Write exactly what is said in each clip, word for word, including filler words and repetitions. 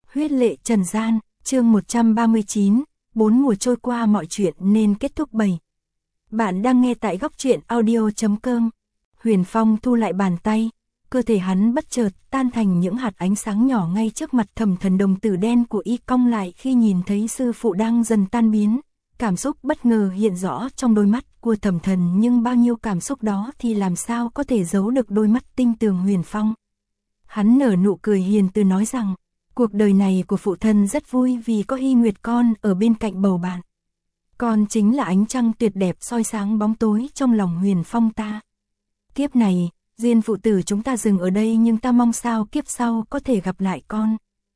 Huyết lệ trần gian, chương một trăm ba mươi chín, bốn mùa trôi qua mọi chuyện nên kết thúc bảy. Bạn đang nghe tại góc truyện audio chấm com. Huyền Phong thu lại bàn tay, cơ thể hắn bất chợt tan thành những hạt ánh sáng nhỏ ngay trước mặt Thẩm Thần. Đồng tử đen của y cong lại khi nhìn thấy sư phụ đang dần tan biến. Cảm xúc bất ngờ hiện rõ trong đôi mắt của Thẩm Thần, nhưng bao nhiêu cảm xúc đó thì làm sao có thể giấu được đôi mắt tinh tường Huyền Phong. Hắn nở nụ cười hiền từ nói rằng, cuộc đời này của phụ thân rất vui vì có Hy Nguyệt con ở bên cạnh bầu bạn. Con chính là ánh trăng tuyệt đẹp soi sáng bóng tối trong lòng Huyền Phong ta. Kiếp này, duyên phụ tử chúng ta dừng ở đây, nhưng ta mong sao kiếp sau có thể gặp lại con.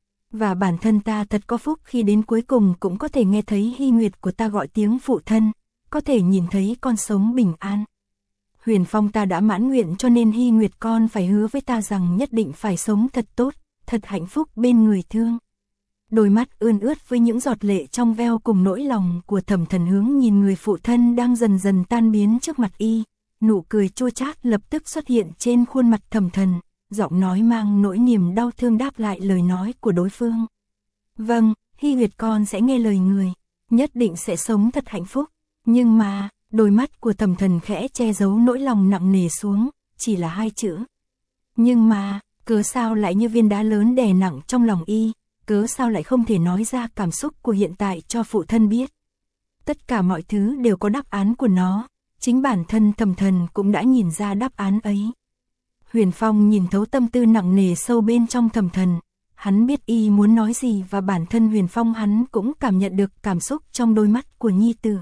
Và bản thân ta thật có phúc khi đến cuối cùng cũng có thể nghe thấy Hy Nguyệt của ta gọi tiếng phụ thân, có thể nhìn thấy con sống bình an. Huyền Phong ta đã mãn nguyện, cho nên Hy Nguyệt con phải hứa với ta rằng nhất định phải sống thật tốt, thật hạnh phúc bên người thương. Đôi mắt ươn ướt với những giọt lệ trong veo cùng nỗi lòng của Thẩm Thần hướng nhìn người phụ thân đang dần dần tan biến trước mặt y. Nụ cười chua chát lập tức xuất hiện trên khuôn mặt Thẩm Thần, giọng nói mang nỗi niềm đau thương đáp lại lời nói của đối phương. Vâng, Hy Nguyệt con sẽ nghe lời người, nhất định sẽ sống thật hạnh phúc. Nhưng mà, đôi mắt của Thẩm Thần khẽ che giấu nỗi lòng nặng nề xuống, chỉ là hai chữ. Nhưng mà, cớ sao lại như viên đá lớn đè nặng trong lòng y, cớ sao lại không thể nói ra cảm xúc của hiện tại cho phụ thân biết. Tất cả mọi thứ đều có đáp án của nó, chính bản thân Thẩm Thần cũng đã nhìn ra đáp án ấy. Huyền Phong nhìn thấu tâm tư nặng nề sâu bên trong Thẩm Thần, hắn biết y muốn nói gì, và bản thân Huyền Phong hắn cũng cảm nhận được cảm xúc trong đôi mắt của nhi tử.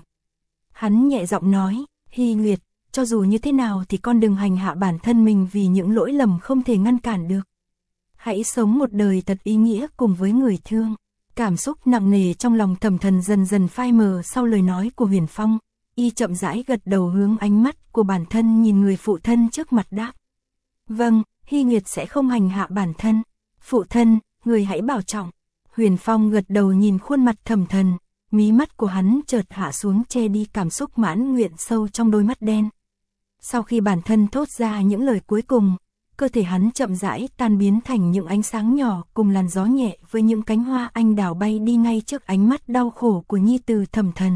Hắn nhẹ giọng nói, Hy Nguyệt, cho dù như thế nào thì con đừng hành hạ bản thân mình vì những lỗi lầm không thể ngăn cản được. Hãy sống một đời thật ý nghĩa cùng với người thương. Cảm xúc nặng nề trong lòng Thẩm Thần dần dần phai mờ sau lời nói của Huyền Phong. Y chậm rãi gật đầu hướng ánh mắt của bản thân nhìn người phụ thân trước mặt đáp. Vâng, Hy Nguyệt sẽ không hành hạ bản thân. Phụ thân, người hãy bảo trọng. Huyền Phong gật đầu nhìn khuôn mặt Thẩm Thần, mí mắt của hắn chợt hạ xuống che đi cảm xúc mãn nguyện sâu trong đôi mắt đen. Sau khi bản thân thốt ra những lời cuối cùng, cơ thể hắn chậm rãi tan biến thành những ánh sáng nhỏ cùng làn gió nhẹ với những cánh hoa anh đào bay đi ngay trước ánh mắt đau khổ của nhi tử Thẩm Thần.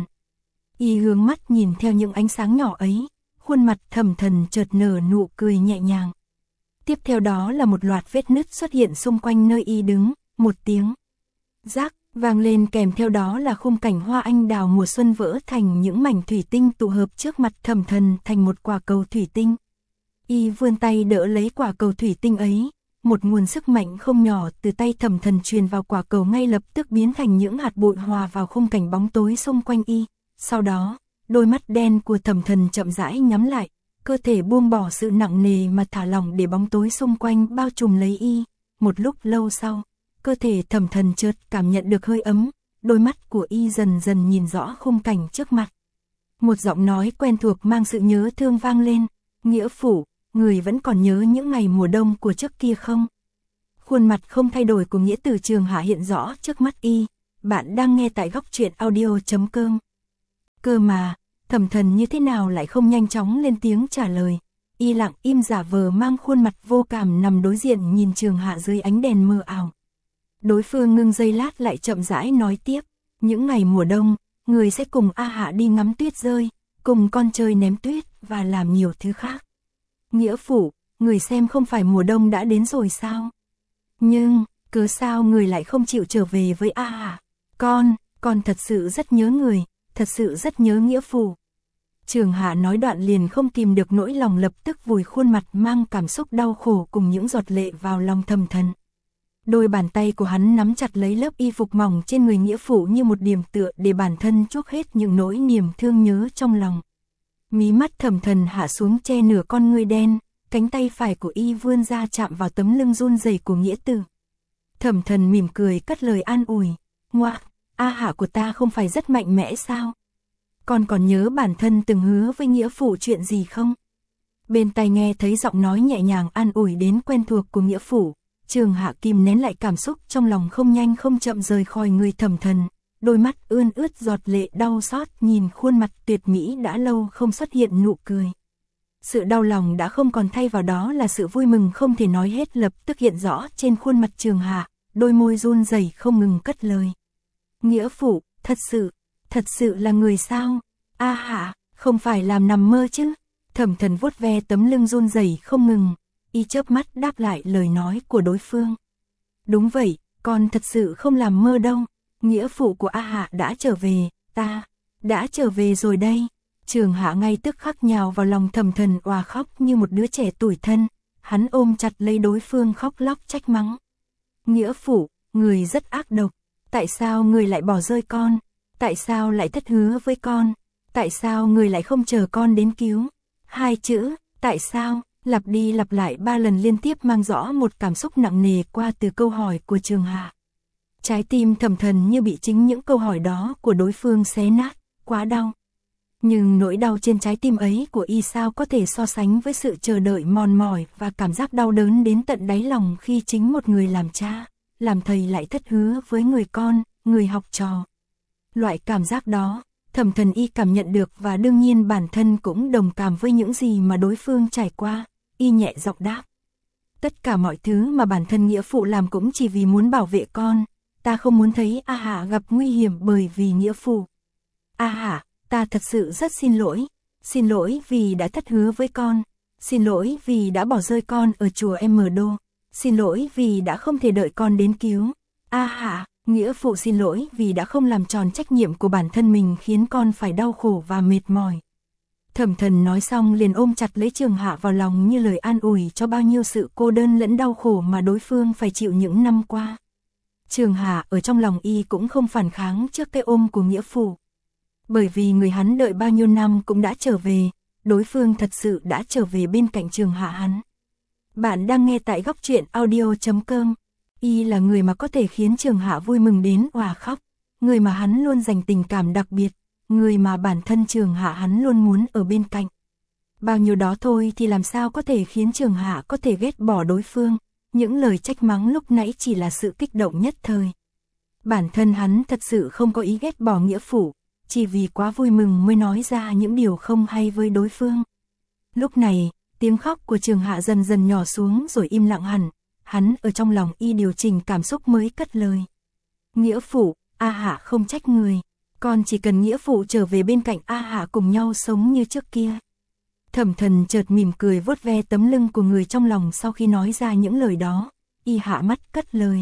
Y hướng mắt nhìn theo những ánh sáng nhỏ ấy, khuôn mặt Thẩm Thần chợt nở nụ cười nhẹ nhàng. Tiếp theo đó là một loạt vết nứt xuất hiện xung quanh nơi y đứng, một tiếng rác vang lên, kèm theo đó là khung cảnh hoa anh đào mùa xuân vỡ thành những mảnh thủy tinh tụ hợp trước mặt Thẩm Thần thành một quả cầu thủy tinh. Y vươn tay đỡ lấy quả cầu thủy tinh ấy, một nguồn sức mạnh không nhỏ từ tay Thẩm Thần truyền vào quả cầu, ngay lập tức biến thành những hạt bụi hòa vào khung cảnh bóng tối xung quanh y. Sau đó, đôi mắt đen của Thẩm Thần chậm rãi nhắm lại, cơ thể buông bỏ sự nặng nề mà thả lỏng để bóng tối xung quanh bao trùm lấy y. Một lúc lâu sau, cơ thể Thẩm Thần chợt cảm nhận được hơi ấm, đôi mắt của y dần dần nhìn rõ khung cảnh trước mặt. Một giọng nói quen thuộc mang sự nhớ thương vang lên, Nghĩa phụ, người vẫn còn nhớ những ngày mùa đông của trước kia không? Khuôn mặt không thay đổi của Nghĩa tử Trường Hạ hiện rõ trước mắt y. Bạn đang nghe tại góc truyện audio chấm com. Cơ mà, Thẩm Thần như thế nào lại không nhanh chóng lên tiếng trả lời. Y lặng im giả vờ mang khuôn mặt vô cảm nằm đối diện nhìn Trường Hạ dưới ánh đèn mờ ảo. Đối phương ngưng giây lát lại chậm rãi nói tiếp. Những ngày mùa đông, người sẽ cùng A Hạ đi ngắm tuyết rơi, cùng con chơi ném tuyết và làm nhiều thứ khác. Nghĩa phụ, người xem không phải mùa đông đã đến rồi sao? Nhưng, cớ sao người lại không chịu trở về với A Hạ? Con, con thật sự rất nhớ người, thật sự rất nhớ nghĩa phụ. Trường Hạ nói đoạn liền không kìm được nỗi lòng, lập tức vùi khuôn mặt mang cảm xúc đau khổ cùng những giọt lệ vào lòng Thẩm Thần. Đôi bàn tay của hắn nắm chặt lấy lớp y phục mỏng trên người nghĩa phụ như một điểm tựa để bản thân chuốc hết những nỗi niềm thương nhớ trong lòng. Mí mắt Thẩm Thần hạ xuống che nửa con ngươi đen, cánh tay phải của y vươn ra chạm vào tấm lưng run rẩy của nghĩa tử. Thẩm Thần mỉm cười cất lời an ủi, ngoạ, A Hạ của ta không phải rất mạnh mẽ sao? Con còn nhớ bản thân từng hứa với nghĩa phụ chuyện gì không? Bên tai nghe thấy giọng nói nhẹ nhàng an ủi đến quen thuộc của nghĩa phụ, Trường Hạ kìm nén lại cảm xúc trong lòng, không nhanh không chậm rời khỏi người Thẩm Thần, đôi mắt ươn ướt giọt lệ đau xót nhìn khuôn mặt tuyệt mỹ đã lâu không xuất hiện nụ cười. Sự đau lòng đã không còn, thay vào đó là sự vui mừng không thể nói hết lập tức hiện rõ trên khuôn mặt Trường Hạ, đôi môi run rẩy không ngừng cất lời. Nghĩa phụ, thật sự, thật sự là người sao? A Hạ, không phải làm nằm mơ chứ? Thẩm Thần vuốt ve tấm lưng run rẩy không ngừng, y chớp mắt đáp lại lời nói của đối phương. Đúng vậy, con thật sự không làm mơ đâu. Nghĩa phụ của A Hạ đã trở về, ta đã trở về rồi đây. Trường Hạ ngay tức khắc nhào vào lòng Thẩm Thần òa khóc như một đứa trẻ tủi thân, hắn ôm chặt lấy đối phương khóc lóc trách mắng. Nghĩa phụ, người rất ác độc, tại sao người lại bỏ rơi con? Tại sao lại thất hứa với con? Tại sao người lại không chờ con đến cứu? Hai chữ, tại sao, lặp đi lặp lại ba lần liên tiếp mang rõ một cảm xúc nặng nề qua từ câu hỏi của Trường Hạ. Trái tim Thẩm Thần như bị chính những câu hỏi đó của đối phương xé nát, quá đau. Nhưng nỗi đau trên trái tim ấy của y sao có thể so sánh với sự chờ đợi mòn mỏi và cảm giác đau đớn đến tận đáy lòng khi chính một người làm cha, làm thầy lại thất hứa với người con, người học trò. Loại cảm giác đó, Thẩm Thần y cảm nhận được và đương nhiên bản thân cũng đồng cảm với những gì mà đối phương trải qua, y nhẹ giọng đáp. Tất cả mọi thứ mà bản thân nghĩa phụ làm cũng chỉ vì muốn bảo vệ con, ta không muốn thấy A Hạ gặp nguy hiểm bởi vì nghĩa phụ. A Hạ, ta thật sự rất xin lỗi, xin lỗi vì đã thất hứa với con, xin lỗi vì đã bỏ rơi con ở chùa M Đô, xin lỗi vì đã không thể đợi con đến cứu. A Hạ, nghĩa phụ xin lỗi vì đã không làm tròn trách nhiệm của bản thân mình khiến con phải đau khổ và mệt mỏi. Thẩm Thần nói xong liền ôm chặt lấy Trường Hạ vào lòng như lời an ủi cho bao nhiêu sự cô đơn lẫn đau khổ mà đối phương phải chịu những năm qua. Trường Hạ ở trong lòng y cũng không phản kháng trước cái ôm của nghĩa phụ. Bởi vì người hắn đợi bao nhiêu năm cũng đã trở về, đối phương thật sự đã trở về bên cạnh Trường Hạ hắn. Bạn đang nghe tại góc truyện audio chấm com. Y là người mà có thể khiến Trường Hạ vui mừng đến òa khóc, người mà hắn luôn dành tình cảm đặc biệt, người mà bản thân Trường Hạ hắn luôn muốn ở bên cạnh. Bao nhiêu đó thôi thì làm sao có thể khiến Trường Hạ có thể ghét bỏ đối phương, những lời trách mắng lúc nãy chỉ là sự kích động nhất thời. Bản thân hắn thật sự không có ý ghét bỏ nghĩa phụ, chỉ vì quá vui mừng mới nói ra những điều không hay với đối phương. Lúc này, tiếng khóc của Trường Hạ dần dần nhỏ xuống rồi im lặng hẳn, hắn ở trong lòng y điều chỉnh cảm xúc mới cất lời. Nghĩa phụ, A Hạ không trách người, con chỉ cần nghĩa phụ trở về bên cạnh A Hạ cùng nhau sống như trước kia. Thẩm Thần chợt mỉm cười vuốt ve tấm lưng của người trong lòng sau khi nói ra những lời đó, y hạ mắt cất lời.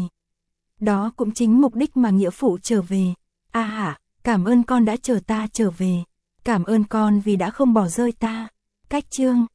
Đó cũng chính mục đích mà nghĩa phụ trở về. A Hạ, cảm ơn con đã chờ ta trở về, cảm ơn con vì đã không bỏ rơi ta. Cách chương